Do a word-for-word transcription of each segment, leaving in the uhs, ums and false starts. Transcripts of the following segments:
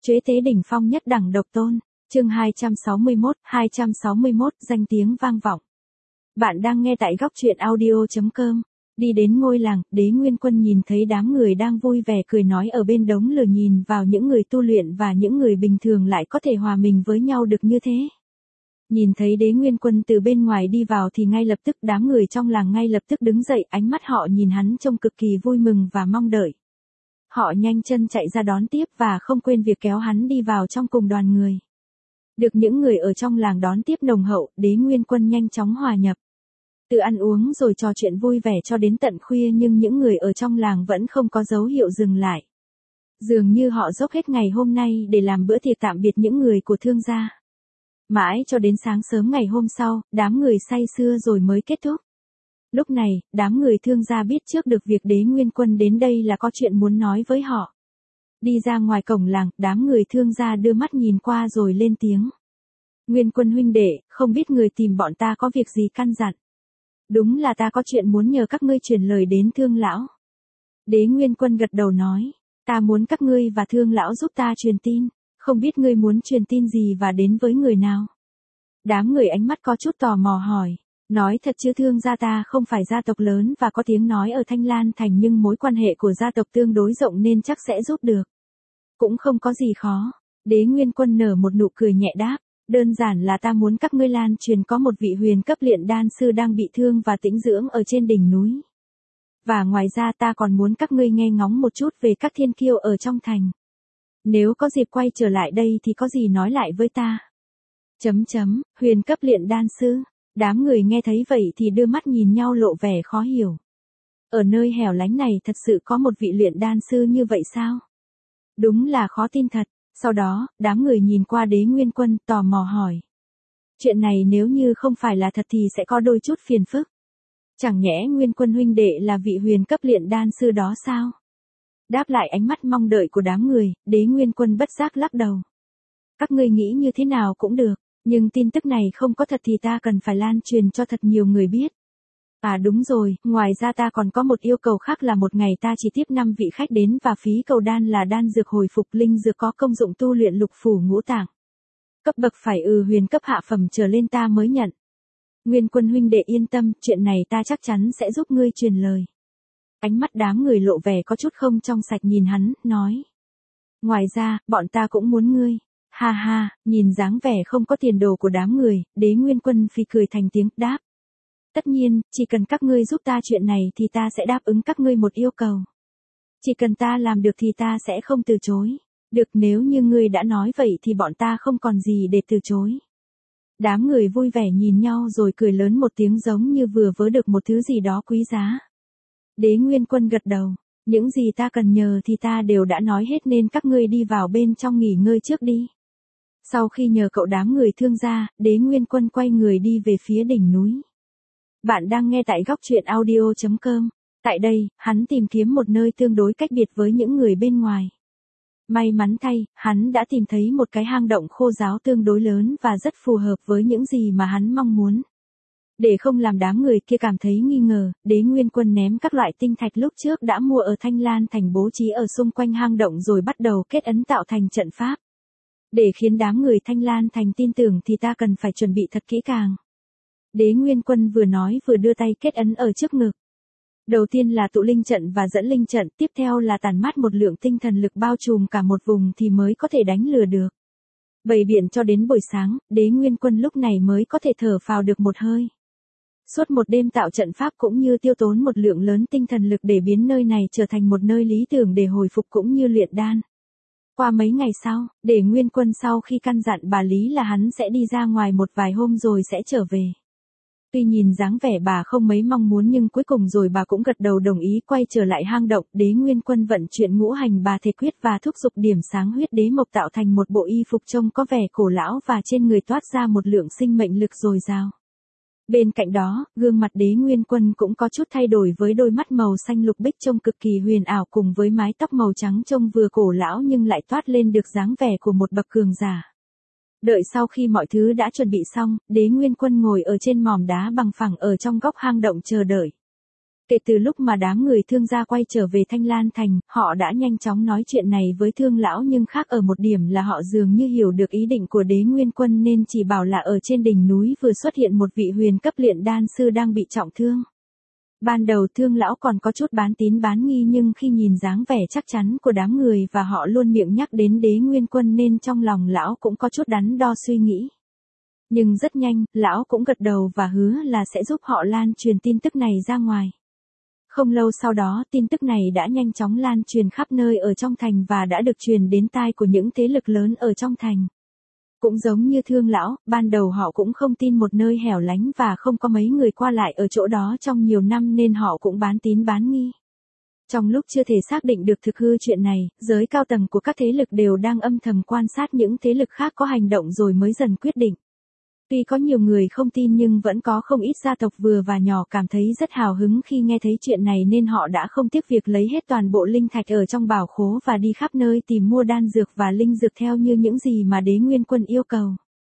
Chế tế đỉnh phong nhất đẳng độc tôn, chương hai trăm sáu mươi mốt, hai trăm sáu mươi mốt, danh tiếng vang vọng. Bạn đang nghe tại góc truyện audio chấm com. Đi đến ngôi làng, Đế Nguyên Quân nhìn thấy đám người đang vui vẻ cười nói ở bên đống lửa, nhìn vào những người tu luyện và những người bình thường lại có thể hòa mình với nhau được như thế. Nhìn thấy Đế Nguyên Quân từ bên ngoài đi vào thì ngay lập tức đám người trong làng ngay lập tức đứng dậy, ánh mắt họ nhìn hắn trông cực kỳ vui mừng và mong đợi. Họ nhanh chân chạy ra đón tiếp và không quên việc kéo hắn đi vào trong cùng đoàn người. Được những người ở trong làng đón tiếp nồng hậu, Đế Nguyên Quân nhanh chóng hòa nhập. Từ ăn uống rồi trò chuyện vui vẻ cho đến tận khuya, nhưng những người ở trong làng vẫn không có dấu hiệu dừng lại. Dường như họ dốc hết ngày hôm nay để làm bữa tiệc tạm biệt những người của Thương gia. Mãi cho đến sáng sớm ngày hôm sau, đám người say sưa rồi mới kết thúc. Lúc này, đám người Thương gia biết trước được việc Đế Nguyên Quân đến đây là có chuyện muốn nói với họ. Đi ra ngoài cổng làng, đám người Thương gia đưa mắt nhìn qua rồi lên tiếng. Nguyên Quân huynh đệ, không biết người tìm bọn ta có việc gì căn dặn. Đúng là ta có chuyện muốn nhờ các ngươi truyền lời đến Thương lão. Đế Nguyên Quân gật đầu nói, ta muốn các ngươi và Thương lão giúp ta truyền tin, không biết ngươi muốn truyền tin gì và đến với người nào. Đám người ánh mắt có chút tò mò hỏi, nói thật chứ Thương gia ta không phải gia tộc lớn và có tiếng nói ở Thanh Lan Thành, nhưng mối quan hệ của gia tộc tương đối rộng nên chắc sẽ giúp được. Cũng không có gì khó. Đế Nguyên Quân nở một nụ cười nhẹ đáp, đơn giản là ta muốn các ngươi lan truyền có một vị huyền cấp luyện đan sư đang bị thương và tĩnh dưỡng ở trên đỉnh núi. Và ngoài ra ta còn muốn các ngươi nghe ngóng một chút về các thiên kiêu ở trong thành. Nếu có dịp quay trở lại đây thì có gì nói lại với ta. Chấm chấm, huyền cấp luyện đan sư. Đám người nghe thấy vậy thì đưa mắt nhìn nhau lộ vẻ khó hiểu. Ở nơi hẻo lánh này thật sự có một vị luyện đan sư như vậy sao? Đúng là khó tin thật. Sau đó, đám người nhìn qua Đế Nguyên Quân tò mò hỏi. Chuyện này nếu như không phải là thật thì sẽ có đôi chút phiền phức. Chẳng nhẽ Nguyên Quân huynh đệ là vị huyền cấp luyện đan sư đó sao? Đáp lại ánh mắt mong đợi của đám người, Đế Nguyên Quân bất giác lắc đầu. Các ngươi nghĩ như thế nào cũng được, nhưng tin tức này không có thật thì ta cần phải lan truyền cho thật nhiều người biết. À đúng rồi, ngoài ra ta còn có một yêu cầu khác là một ngày ta chỉ tiếp năm vị khách đến và phí cầu đan là đan dược hồi phục linh dược có công dụng tu luyện lục phủ ngũ tạng. Cấp bậc phải ừ huyền cấp hạ phẩm trở lên ta mới nhận. Nguyên Quân huynh đệ yên tâm, chuyện này ta chắc chắn sẽ giúp ngươi truyền lời. Ánh mắt đám người lộ vẻ có chút không trong sạch nhìn hắn, nói. Ngoài ra, bọn ta cũng muốn ngươi. Ha ha, nhìn dáng vẻ không có tiền đồ của đám người, Đế Nguyên Quân phì cười thành tiếng, đáp. Tất nhiên, chỉ cần các ngươi giúp ta chuyện này thì ta sẽ đáp ứng các ngươi một yêu cầu. Chỉ cần ta làm được thì ta sẽ không từ chối. Được, nếu như ngươi đã nói vậy thì bọn ta không còn gì để từ chối. Đám người vui vẻ nhìn nhau rồi cười lớn một tiếng giống như vừa vớ được một thứ gì đó quý giá. Đế Nguyên Quân gật đầu. Những gì ta cần nhờ thì ta đều đã nói hết nên các ngươi đi vào bên trong nghỉ ngơi trước đi. Sau khi nhờ cậu đám người Thương gia, Đế Nguyên Quân quay người đi về phía đỉnh núi. Bạn đang nghe tại góc truyện audio chấm com. Tại đây, hắn tìm kiếm một nơi tương đối cách biệt với những người bên ngoài. May mắn thay, hắn đã tìm thấy một cái hang động khô ráo tương đối lớn và rất phù hợp với những gì mà hắn mong muốn. Để không làm đám người kia cảm thấy nghi ngờ, Đế Nguyên Quân ném các loại tinh thạch lúc trước đã mua ở Thanh Lan Thành bố trí ở xung quanh hang động rồi bắt đầu kết ấn tạo thành trận pháp. Để khiến đám người Thanh Lan Thành tin tưởng thì ta cần phải chuẩn bị thật kỹ càng. Đế Nguyên Quân vừa nói vừa đưa tay kết ấn ở trước ngực. Đầu tiên là tụ linh trận và dẫn linh trận, tiếp theo là tản mát một lượng tinh thần lực bao trùm cả một vùng thì mới có thể đánh lừa được. Bày biện cho đến buổi sáng, Đế Nguyên Quân lúc này mới có thể thở phào được một hơi. Suốt một đêm tạo trận pháp cũng như tiêu tốn một lượng lớn tinh thần lực để biến nơi này trở thành một nơi lý tưởng để hồi phục cũng như luyện đan. Qua mấy ngày sau, Đế Nguyên Quân sau khi căn dặn bà Lý là hắn sẽ đi ra ngoài một vài hôm rồi sẽ trở về. Tuy nhìn dáng vẻ bà không mấy mong muốn nhưng cuối cùng rồi bà cũng gật đầu đồng ý quay trở lại hang động. Đế Nguyên Quân vận chuyển ngũ hành bà thể quyết và thúc dục điểm sáng huyết đế mộc tạo thành một bộ y phục trông có vẻ cổ lão và trên người toát ra một lượng sinh mệnh lực dồi dào. Bên cạnh đó, gương mặt Đế Nguyên Quân cũng có chút thay đổi với đôi mắt màu xanh lục bích trông cực kỳ huyền ảo cùng với mái tóc màu trắng trông vừa cổ lão nhưng lại toát lên được dáng vẻ của một bậc cường giả. Đợi sau khi mọi thứ đã chuẩn bị xong, Đế Nguyên Quân ngồi ở trên mỏm đá bằng phẳng ở trong góc hang động chờ đợi. Kể từ lúc mà đám người Thương gia quay trở về Thanh Lan Thành, họ đã nhanh chóng nói chuyện này với Thương lão, nhưng khác ở một điểm là họ dường như hiểu được ý định của Đế Nguyên Quân nên chỉ bảo là ở trên đỉnh núi vừa xuất hiện một vị huyền cấp luyện đan sư đang bị trọng thương. Ban đầu Thương lão còn có chút bán tín bán nghi, nhưng khi nhìn dáng vẻ chắc chắn của đám người và họ luôn miệng nhắc đến Đế Nguyên Quân nên trong lòng lão cũng có chút đắn đo suy nghĩ. Nhưng rất nhanh, lão cũng gật đầu và hứa là sẽ giúp họ lan truyền tin tức này ra ngoài. Không lâu sau đó, tin tức này đã nhanh chóng lan truyền khắp nơi ở trong thành và đã được truyền đến tai của những thế lực lớn ở trong thành. Cũng giống như Thương lão, ban đầu họ cũng không tin một nơi hẻo lánh và không có mấy người qua lại ở chỗ đó trong nhiều năm nên họ cũng bán tín bán nghi. Trong lúc chưa thể xác định được thực hư chuyện này, giới cao tầng của các thế lực đều đang âm thầm quan sát những thế lực khác có hành động rồi mới dần quyết định. Tuy có nhiều người không tin nhưng vẫn có không ít gia tộc vừa và nhỏ cảm thấy rất hào hứng khi nghe thấy chuyện này nên họ đã không tiếc việc lấy hết toàn bộ linh thạch ở trong bảo khố và đi khắp nơi tìm mua đan dược và linh dược theo như những gì mà Đế Nguyên Quân yêu cầu.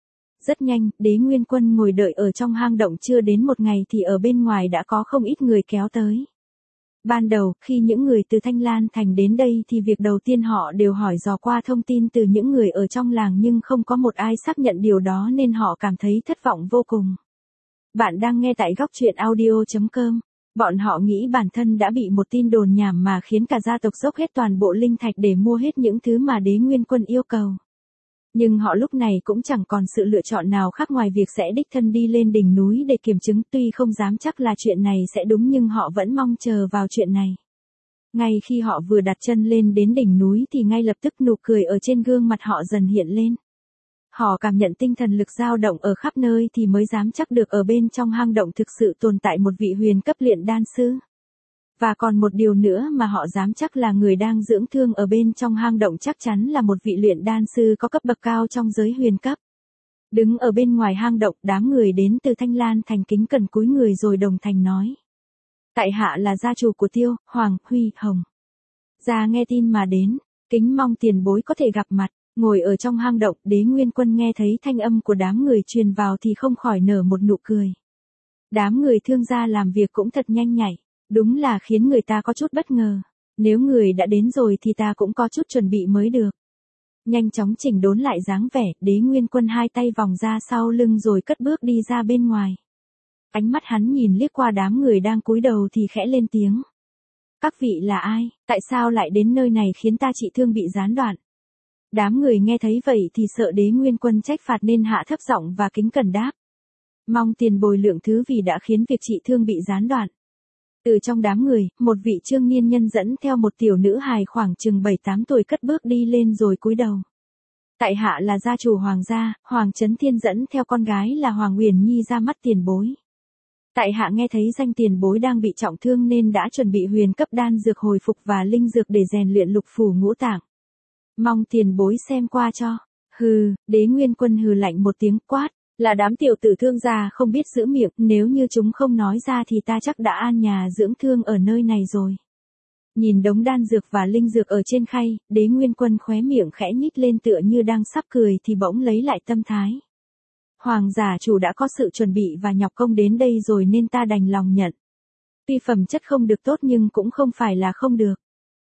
Rất nhanh, Đế Nguyên Quân ngồi đợi ở trong hang động chưa đến một ngày thì ở bên ngoài đã có không ít người kéo tới. Ban đầu, khi những người từ Thanh Lan Thành đến đây thì việc đầu tiên họ đều hỏi dò qua thông tin từ những người ở trong làng nhưng không có một ai xác nhận điều đó nên họ cảm thấy thất vọng vô cùng. Bạn đang nghe tại góc truyện audio chấm com. Bọn họ nghĩ bản thân đã bị một tin đồn nhảm mà khiến cả gia tộc dốc hết toàn bộ linh thạch để mua hết những thứ mà Đế Nguyên Quân yêu cầu. Nhưng họ lúc này cũng chẳng còn sự lựa chọn nào khác ngoài việc sẽ đích thân đi lên đỉnh núi để kiểm chứng, tuy không dám chắc là chuyện này sẽ đúng nhưng họ vẫn mong chờ vào chuyện này. Ngay khi họ vừa đặt chân lên đến đỉnh núi thì ngay lập tức nụ cười ở trên gương mặt họ dần hiện lên. Họ cảm nhận tinh thần lực dao động ở khắp nơi thì mới dám chắc được ở bên trong hang động thực sự tồn tại một vị huyền cấp luyện đan sư. Và còn một điều nữa mà họ dám chắc là người đang dưỡng thương ở bên trong hang động chắc chắn là một vị luyện đan sư có cấp bậc cao trong giới huyền cấp. Đứng ở bên ngoài hang động, đám người đến từ Thanh Lan Thành kính cẩn cúi người rồi đồng thanh nói. Tại hạ là gia chủ của Tiêu, Hoàng, Huy, Hồng. Gia nghe tin mà đến, kính mong tiền bối có thể gặp mặt. Ngồi ở trong hang động, Đế Nguyên Quân nghe thấy thanh âm của đám người truyền vào thì không khỏi nở một nụ cười. Đám người Thương gia làm việc cũng thật nhanh nhạy. Đúng là khiến người ta có chút bất ngờ. Nếu người đã đến rồi thì ta cũng có chút chuẩn bị mới được. Nhanh chóng chỉnh đốn lại dáng vẻ, Đế Nguyên Quân hai tay vòng ra sau lưng rồi cất bước đi ra bên ngoài. Ánh mắt hắn nhìn liếc qua đám người đang cúi đầu thì khẽ lên tiếng. Các vị là ai, tại sao lại đến nơi này khiến ta trị thương bị gián đoạn? Đám người nghe thấy vậy thì sợ Đế Nguyên Quân trách phạt nên hạ thấp giọng và kính cẩn đáp. Mong tiền bồi lượng thứ vì đã khiến việc trị thương bị gián đoạn. Từ trong đám người, một vị trương niên nhân dẫn theo một tiểu nữ hài khoảng chừng bảy tám tuổi cất bước đi lên rồi cúi đầu. Tại hạ là gia chủ Hoàng gia, Hoàng Chấn Thiên dẫn theo con gái là Hoàng Uyển Nhi ra mắt tiền bối. Tại hạ nghe thấy danh tiền bối đang bị trọng thương nên đã chuẩn bị huyền cấp đan dược hồi phục và linh dược để rèn luyện lục phủ ngũ tạng. Mong tiền bối xem qua cho. Hừ, Đế Nguyên Quân hừ lạnh một tiếng quát. Là đám tiểu tử Thương gia không biết giữ miệng, nếu như chúng không nói ra thì ta chắc đã an nhà dưỡng thương ở nơi này rồi. Nhìn đống đan dược và linh dược ở trên khay, Đế Nguyên Quân khóe miệng khẽ nhích lên tựa như đang sắp cười thì bỗng lấy lại tâm thái. Hoàng giả chủ đã có sự chuẩn bị và nhọc công đến đây rồi nên ta đành lòng nhận. Tuy phẩm chất không được tốt nhưng cũng không phải là không được.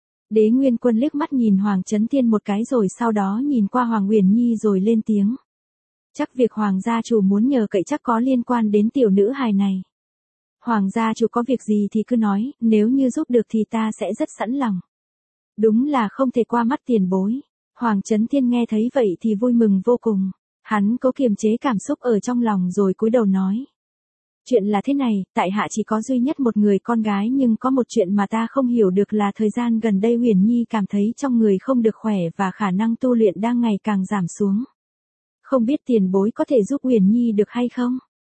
Đế Nguyên Quân liếc mắt nhìn Hoàng Chấn Thiên một cái rồi sau đó nhìn qua Hoàng Uyển Nhi rồi lên tiếng. Chắc việc Hoàng gia chủ muốn nhờ cậy chắc có liên quan đến tiểu nữ hài này. Hoàng gia chủ có việc gì thì cứ nói, nếu như giúp được thì ta sẽ rất sẵn lòng. Đúng là không thể qua mắt tiền bối. Hoàng Chấn Thiên nghe thấy vậy thì vui mừng vô cùng. Hắn cố kiềm chế cảm xúc ở trong lòng rồi cúi đầu nói. Chuyện là thế này, tại hạ chỉ có duy nhất một người con gái nhưng có một chuyện mà ta không hiểu được là thời gian gần đây Uyển Nhi cảm thấy trong người không được khỏe và khả năng tu luyện đang ngày càng giảm xuống. Không biết tiền bối có thể giúp Uyển Nhi được hay không?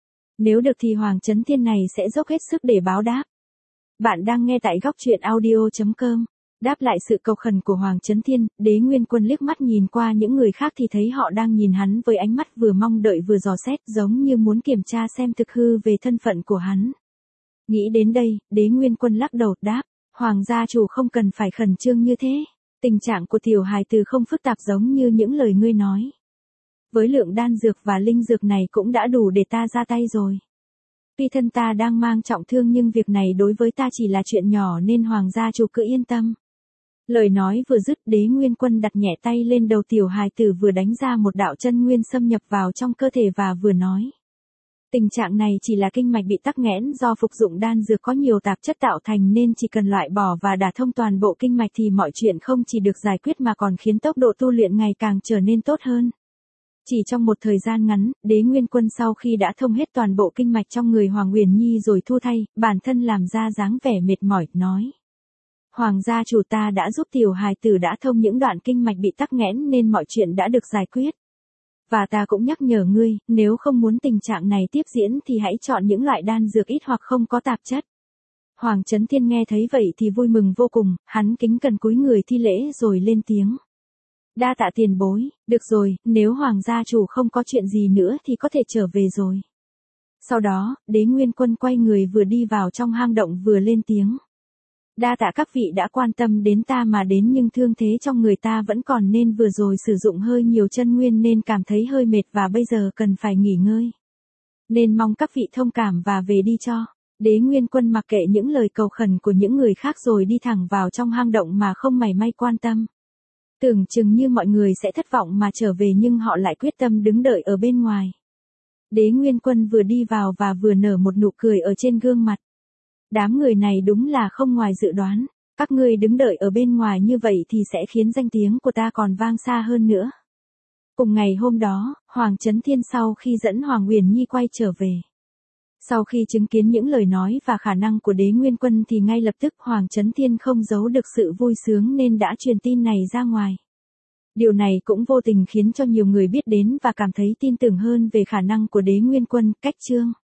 Nếu được thì Hoàng Chấn Thiên này sẽ dốc hết sức để báo đáp. Bạn đang nghe tại góc truyện audio chấm com. Đáp lại sự cầu khẩn của Hoàng Chấn Thiên, Đế Nguyên Quân liếc mắt nhìn qua những người khác thì thấy họ đang nhìn hắn với ánh mắt vừa mong đợi vừa dò xét giống như muốn kiểm tra xem thực hư về thân phận của hắn. Nghĩ đến đây, Đế Nguyên Quân lắc đầu đáp, Hoàng gia chủ không cần phải khẩn trương như thế. Tình trạng của tiểu hài tử không phức tạp giống như những lời ngươi nói. Với lượng đan dược và linh dược này cũng đã đủ để ta ra tay rồi. Tuy thân ta đang mang trọng thương nhưng việc này đối với ta chỉ là chuyện nhỏ nên hoàng gia chủ cứ yên tâm. Lời nói vừa dứt, Đế Nguyên Quân đặt nhẹ tay lên đầu tiểu hài tử vừa đánh ra một đạo chân nguyên xâm nhập vào trong cơ thể và vừa nói. Tình trạng này chỉ là kinh mạch bị tắc nghẽn do phục dụng đan dược có nhiều tạp chất tạo thành nên chỉ cần loại bỏ và đả thông toàn bộ kinh mạch thì mọi chuyện không chỉ được giải quyết mà còn khiến tốc độ tu luyện ngày càng trở nên tốt hơn. Chỉ trong một thời gian ngắn, Đế Nguyên Quân sau khi đã thông hết toàn bộ kinh mạch trong người Hoàng Uyển Nhi rồi thu thay, bản thân làm ra dáng vẻ mệt mỏi, nói. Hoàng gia chủ, ta đã giúp tiểu hài tử đã thông những đoạn kinh mạch bị tắc nghẽn nên mọi chuyện đã được giải quyết. Và ta cũng nhắc nhở ngươi, nếu không muốn tình trạng này tiếp diễn thì hãy chọn những loại đan dược ít hoặc không có tạp chất. Hoàng Chấn Thiên nghe thấy vậy thì vui mừng vô cùng, hắn kính cẩn cúi người thi lễ rồi lên tiếng. Đa tạ tiền bối, được rồi, nếu Hoàng gia chủ không có chuyện gì nữa thì có thể trở về rồi. Sau đó, Đế Nguyên Quân quay người vừa đi vào trong hang động vừa lên tiếng. Đa tạ các vị đã quan tâm đến ta mà đến nhưng thương thế trong người ta vẫn còn nên vừa rồi sử dụng hơi nhiều chân nguyên nên cảm thấy hơi mệt và bây giờ cần phải nghỉ ngơi. Nên mong các vị thông cảm và về đi cho. Đế Nguyên Quân mặc kệ những lời cầu khẩn của những người khác rồi đi thẳng vào trong hang động mà không mảy may quan tâm. Tưởng chừng như mọi người sẽ thất vọng mà trở về nhưng họ lại quyết tâm đứng đợi ở bên ngoài. Đế Nguyên Quân vừa đi vào và vừa nở một nụ cười ở trên gương mặt. Đám người này đúng là không ngoài dự đoán, các ngươi đứng đợi ở bên ngoài như vậy thì sẽ khiến danh tiếng của ta còn vang xa hơn nữa. Cùng ngày hôm đó, Hoàng Chấn Thiên sau khi dẫn Hoàng Uyển Nhi quay trở về. Sau khi chứng kiến những lời nói và khả năng của Đế Nguyên Quân thì ngay lập tức Hoàng Chấn Thiên không giấu được sự vui sướng nên đã truyền tin này ra ngoài. Điều này cũng vô tình khiến cho nhiều người biết đến và cảm thấy tin tưởng hơn về khả năng của Đế Nguyên Quân, cách chương.